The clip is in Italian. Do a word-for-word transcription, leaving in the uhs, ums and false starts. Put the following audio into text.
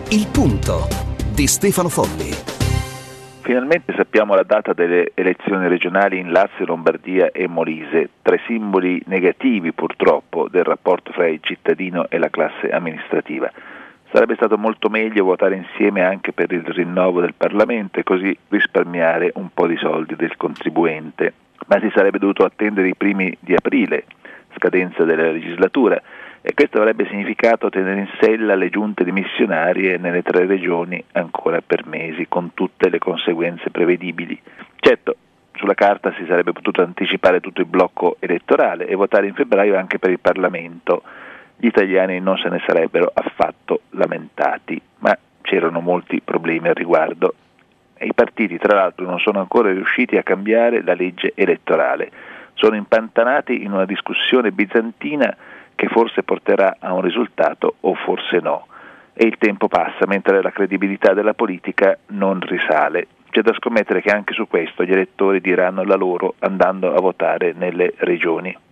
Il punto di Stefano Folli. Finalmente sappiamo la data delle elezioni regionali in Lazio, Lombardia e Molise, tre simboli negativi purtroppo del rapporto fra il cittadino e la classe amministrativa. Sarebbe stato molto meglio votare insieme anche per il rinnovo del Parlamento e così risparmiare un po' di soldi del contribuente, ma si sarebbe dovuto attendere i primi di aprile, scadenza della legislatura, e questo avrebbe significato tenere in sella le giunte dimissionarie nelle tre regioni ancora per mesi, con tutte le conseguenze prevedibili. Certo, sulla carta si sarebbe potuto anticipare tutto il blocco elettorale e votare in febbraio anche per il Parlamento. Gli italiani non se ne sarebbero affatto lamentati, ma c'erano molti problemi al riguardo. E i partiti, tra l'altro, non sono ancora riusciti a cambiare la legge elettorale. Sono impantanati in una discussione bizantina che forse porterà a un risultato o forse no. E il tempo passa mentre la credibilità della politica non risale. C'è da scommettere che anche su questo gli elettori diranno la loro andando a votare nelle regioni.